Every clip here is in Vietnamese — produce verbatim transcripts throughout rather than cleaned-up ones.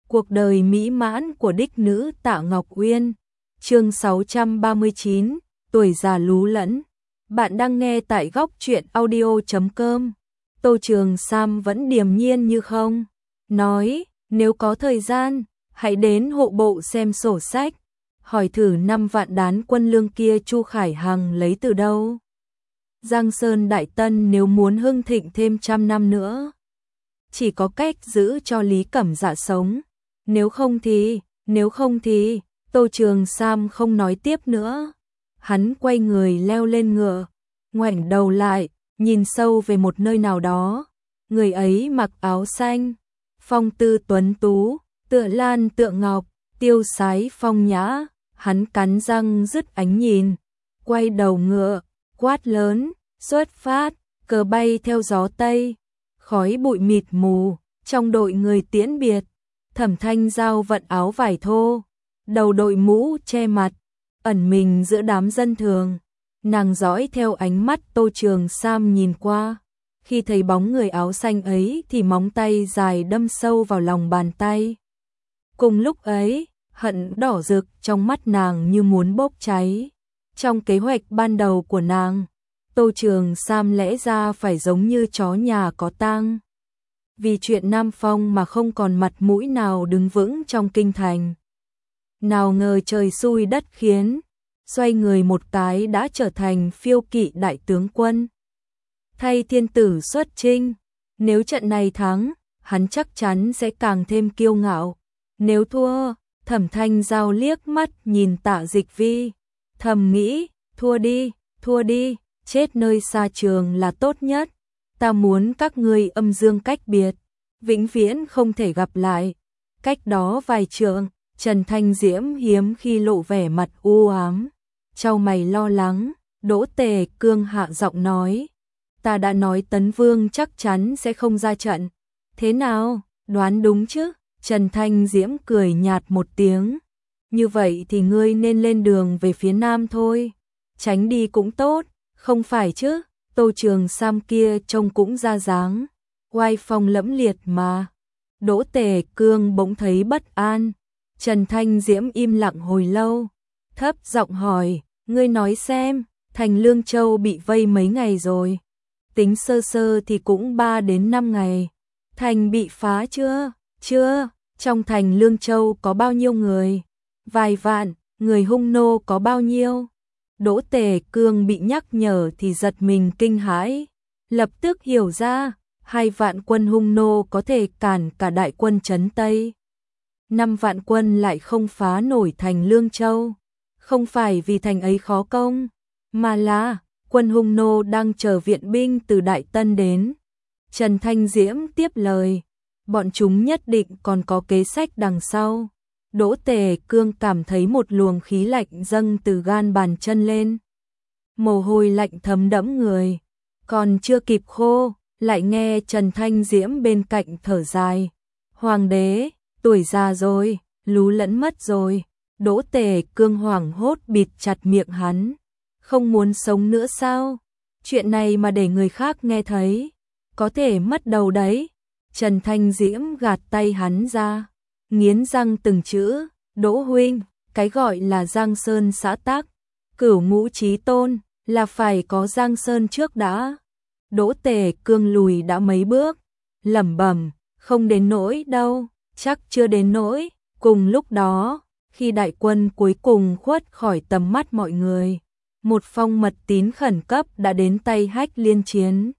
Cuộc đời mỹ mãn của đích nữ Tạ Ngọc Uyên. Chương sáu trăm ba mươi chín, tuổi già lú lẫn. Bạn đang nghe tại góc truyện audio chấm com. Tô Trường Sam vẫn điềm nhiên như không. Nói, nếu có thời gian, hãy đến hộ bộ xem sổ sách. Hỏi thử năm vạn đán quân lương kia Chu Khải Hằng lấy từ đâu. Giang Sơn Đại Tân nếu muốn hưng thịnh thêm trăm năm nữa, chỉ có cách giữ cho Lý Cẩm Dạ sống. Nếu không thì, nếu không thì, Tô Trường Sam không nói tiếp nữa. Hắn quay người leo lên ngựa, ngoảnh đầu lại, nhìn sâu về một nơi nào đó. Người ấy mặc áo xanh, phong tư tuấn tú, tựa lan tựa ngọc, tiêu sái phong nhã. Hắn cắn răng dứt ánh nhìn, quay đầu ngựa, quát lớn, xuất phát. Cờ bay theo gió Tây, khói bụi mịt mù, trong đội người tiễn biệt. Thẩm Thanh Giao vận áo vải thô, đầu đội mũ che mặt, ẩn mình giữa đám dân thường. Nàng dõi theo ánh mắt Tô Trường Sam nhìn qua. Khi thấy bóng người áo xanh ấy thì móng tay dài đâm sâu vào lòng bàn tay. Cùng lúc ấy, hận đỏ rực trong mắt nàng như muốn bốc cháy. Trong kế hoạch ban đầu của nàng, Tô Trường Sam lẽ ra phải giống như chó nhà có tang. Vì chuyện Nam Phong mà không còn mặt mũi nào đứng vững trong kinh thành. Nào ngờ trời xui đất khiến, xoay người một cái đã trở thành phiêu kỵ đại tướng quân. Thay thiên tử xuất chinh, nếu trận này thắng, hắn chắc chắn sẽ càng thêm kiêu ngạo. Nếu thua, Thẩm Thanh Giao liếc mắt nhìn Tạ Dịch Vi, thầm nghĩ, thua đi, thua đi, chết nơi xa trường là tốt nhất. Ta muốn các ngươi âm dương cách biệt, vĩnh viễn không thể gặp lại. Cách đó vài trượng, Trần Thanh Diễm hiếm khi lộ vẻ mặt u ám, chau mày lo lắng. Đỗ Tề Cương hạ giọng nói, ta đã nói Tấn Vương chắc chắn sẽ không ra trận. Thế nào, đoán đúng chứ? Trần Thanh Diễm cười nhạt một tiếng, như vậy thì ngươi nên lên đường về phía Nam thôi, tránh đi cũng tốt, không phải chứ? Tô Trường Sam kia trông cũng ra dáng, oai phong lẫm liệt mà. Đỗ Tề Cương bỗng thấy bất an. Trần Thanh Diễm im lặng hồi lâu, thấp giọng hỏi, ngươi nói xem, thành Lương Châu bị vây mấy ngày rồi? Tính sơ sơ thì cũng ba đến năm ngày. Thành bị phá chưa? Chưa. Trong thành Lương Châu có bao nhiêu người? Vài vạn. Người hung nô có bao nhiêu? Đỗ Tề Cương bị nhắc nhở thì giật mình kinh hãi, lập tức hiểu ra, hai vạn quân hung nô có thể cản cả đại quân trấn Tây. Năm vạn quân lại không phá nổi thành Lương Châu, không phải vì thành ấy khó công, mà là quân hung nô đang chờ viện binh từ Đại Tân đến. Trần Thanh Diễm tiếp lời, bọn chúng nhất định còn có kế sách đằng sau. Đỗ Tề Cương cảm thấy một luồng khí lạnh dâng từ gan bàn chân lên. Mồ hôi lạnh thấm đẫm người, còn chưa kịp khô, lại nghe Trần Thanh Diễm bên cạnh thở dài. Hoàng đế, tuổi già rồi, lú lẫn mất rồi. Đỗ Tề Cương hoảng hốt bịt chặt miệng hắn. Không muốn sống nữa sao? Chuyện này mà để người khác nghe thấy, có thể mất đầu đấy. Trần Thanh Diễm gạt tay hắn ra, nghiến răng từng chữ, Đỗ huynh, cái gọi là Giang Sơn xã tắc, cửu ngũ chí tôn, là phải có Giang Sơn trước đã. Đỗ Tề Cương lùi đã mấy bước, lẩm bẩm, không đến nỗi đâu, chắc chưa đến nỗi. Cùng lúc đó, khi đại quân cuối cùng khuất khỏi tầm mắt mọi người, một phong mật tín khẩn cấp đã đến tay Hách Liên Chiến.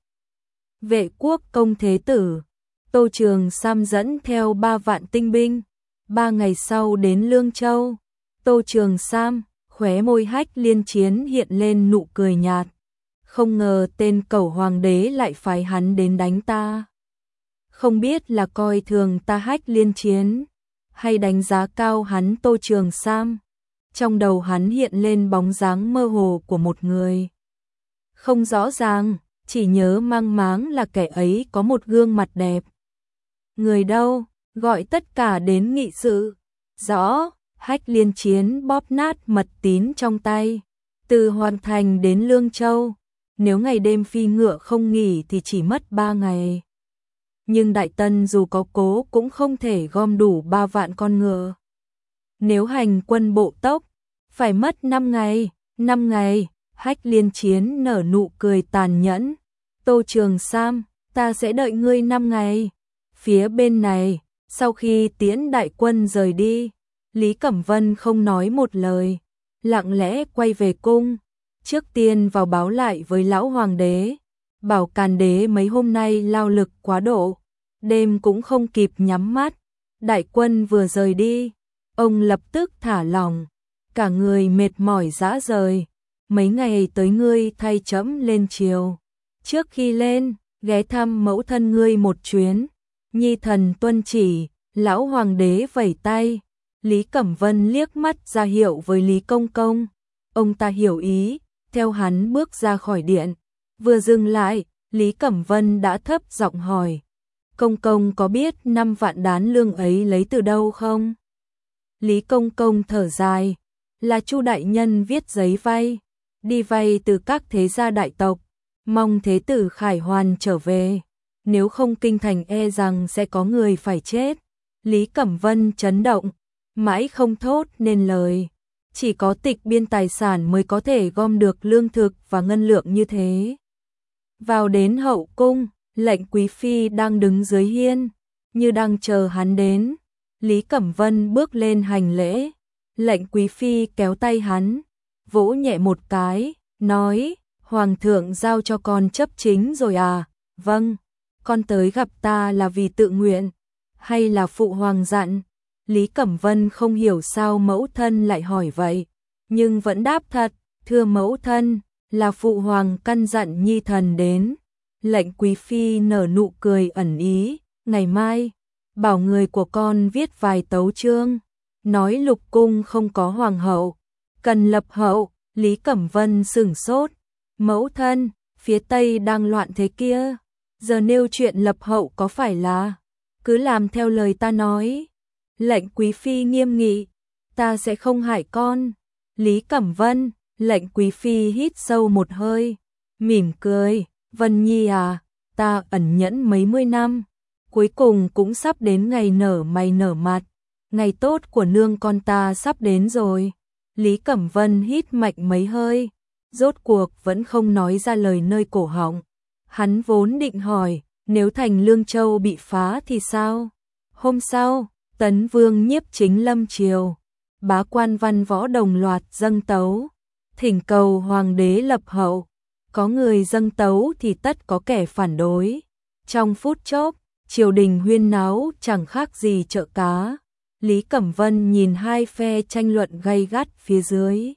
Vệ quốc công thế tử, Tô Trường Sam dẫn theo ba vạn tinh binh, ba ngày sau đến Lương Châu. Tô Trường Sam, khóe môi Hách Liên Chiến hiện lên nụ cười nhạt. Không ngờ tên cẩu hoàng đế lại phái hắn đến đánh ta. Không biết là coi thường ta Hách Liên Chiến, hay đánh giá cao hắn Tô Trường Sam. Trong đầu hắn hiện lên bóng dáng mơ hồ của một người. Không rõ ràng, chỉ nhớ mang máng là kẻ ấy có một gương mặt đẹp. Người đâu? Gọi tất cả đến nghị sự. Rõ. Hách Liên Chiến bóp nát mật tín trong tay. Từ Hoàn Thành đến Lương Châu, nếu ngày đêm phi ngựa không nghỉ thì chỉ mất ba ngày. nhưng Đại Tân dù có cố cũng không thể gom đủ ba vạn con ngựa. Nếu hành quân bộ tốc, phải mất năm ngày, năm ngày, Hách Liên Chiến nở nụ cười tàn nhẫn. Tô Trường Sam, ta sẽ đợi ngươi năm ngày. Phía bên này, sau khi tiễn đại quân rời đi, Lý Cẩm Vân không nói một lời, lặng lẽ quay về cung, trước tiên vào báo lại với lão hoàng đế, bảo Càn đế mấy hôm nay lao lực quá độ, đêm cũng không kịp nhắm mắt, đại quân vừa rời đi, ông lập tức thả lỏng, cả người mệt mỏi rã rời, mấy ngày tới ngươi thay trẫm lên triều, trước khi lên, ghé thăm mẫu thân ngươi một chuyến, nhi thần tuân chỉ. Lão hoàng đế vẩy tay, Lý Cẩm Vân liếc mắt ra hiệu với Lý Công Công, ông ta hiểu ý, theo hắn bước ra khỏi điện, vừa dừng lại, Lý Cẩm Vân đã thấp giọng hỏi, Công Công có biết năm vạn đán lương ấy lấy từ đâu không? Lý Công Công thở dài, là Chu đại nhân viết giấy vay, đi vay từ các thế gia đại tộc, mong thế tử khải hoàn trở về, nếu không kinh thành e rằng sẽ có người phải chết. Lý Cẩm Vân chấn động, mãi không thốt nên lời, chỉ có tịch biên tài sản mới có thể gom được lương thực và ngân lượng như thế. Vào đến hậu cung, lệnh quý phi đang đứng dưới hiên, như đang chờ hắn đến. Lý Cẩm Vân bước lên hành lễ, lệnh quý phi kéo tay hắn, vỗ nhẹ một cái, nói, Hoàng thượng giao cho con chấp chính rồi à? Vâng, con tới gặp ta là vì tự nguyện, hay là phụ hoàng dặn? Lý Cẩm Vân không hiểu sao mẫu thân lại hỏi vậy, nhưng vẫn đáp thật, thưa mẫu thân, là phụ hoàng căn dặn nhi thần đến. Lệnh quý phi nở nụ cười ẩn ý, ngày mai, bảo người của con viết vài tấu chương, nói lục cung không có hoàng hậu, cần lập hậu. Lý Cẩm Vân sửng sốt, mẫu thân, phía Tây đang loạn thế kia, giờ nêu chuyện lập hậu có phải là, cứ làm theo lời ta nói. Lệnh quý phi nghiêm nghị, ta sẽ không hại con. Lý Cẩm Vân, lệnh quý phi hít sâu một hơi, mỉm cười, Vân Nhi à, ta ẩn nhẫn mấy mươi năm, cuối cùng cũng sắp đến ngày nở mày nở mặt, ngày tốt của nương con ta sắp đến rồi. Lý Cẩm Vân hít mạnh mấy hơi, rốt cuộc vẫn không nói ra lời nơi cổ họng. Hắn vốn định hỏi, nếu thành Lương Châu bị phá thì sao? Hôm sau, Tấn Vương Nhiếp Chính lâm triều, bá quan văn võ đồng loạt dâng tấu, thỉnh cầu hoàng đế lập hậu. Có người dâng tấu thì tất có kẻ phản đối. Trong phút chốc, triều đình huyên náo chẳng khác gì chợ cá. Lý Cẩm Vân nhìn hai phe tranh luận gay gắt phía dưới,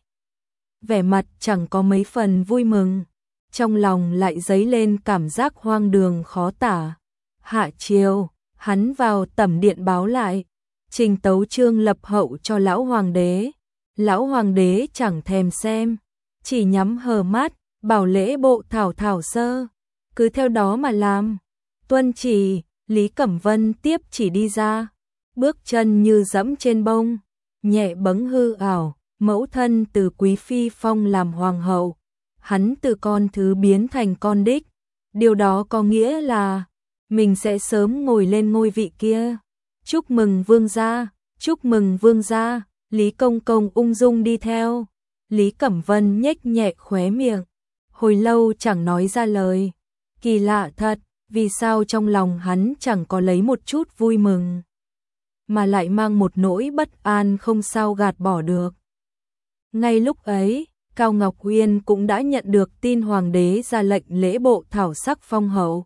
vẻ mặt chẳng có mấy phần vui mừng, trong lòng lại dấy lên cảm giác hoang đường khó tả. Hạ triều, hắn vào tẩm điện báo lại, trình tấu chương lập hậu cho lão hoàng đế. Lão hoàng đế chẳng thèm xem, chỉ nhắm hờ mắt, bảo lễ bộ thảo thảo sơ, cứ theo đó mà làm. Tuân chỉ, Lý Cẩm Vân tiếp chỉ đi ra, bước chân như dẫm trên bông, nhẹ bấng hư ảo, mẫu thân từ quý phi phong làm hoàng hậu, hắn từ con thứ biến thành con đích, điều đó có nghĩa là mình sẽ sớm ngồi lên ngôi vị kia. Chúc mừng vương gia, chúc mừng vương gia. Lý Công Công ung dung đi theo. Lý Cẩm Vân nhếch nhẹ khóe miệng, hồi lâu chẳng nói ra lời. Kỳ lạ thật, vì sao trong lòng hắn chẳng có lấy một chút vui mừng, mà lại mang một nỗi bất an không sao gạt bỏ được. Ngay lúc ấy, Cao Ngọc Uyên cũng đã nhận được tin hoàng đế ra lệnh lễ bộ thảo sắc phong hậu.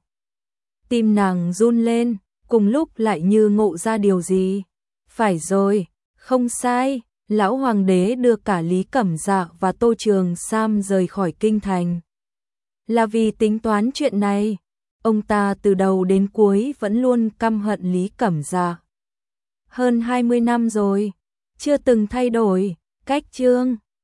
Tim nàng run lên, cùng lúc lại như ngộ ra điều gì. Phải rồi, không sai, lão hoàng đế đưa cả Lý Cẩm Dạ và Tô Trường Sam rời khỏi kinh thành. Là vì tính toán chuyện này, ông ta từ đầu đến cuối vẫn luôn căm hận Lý Cẩm Dạ. Hơn hai mươi năm rồi, chưa từng thay đổi, cách chương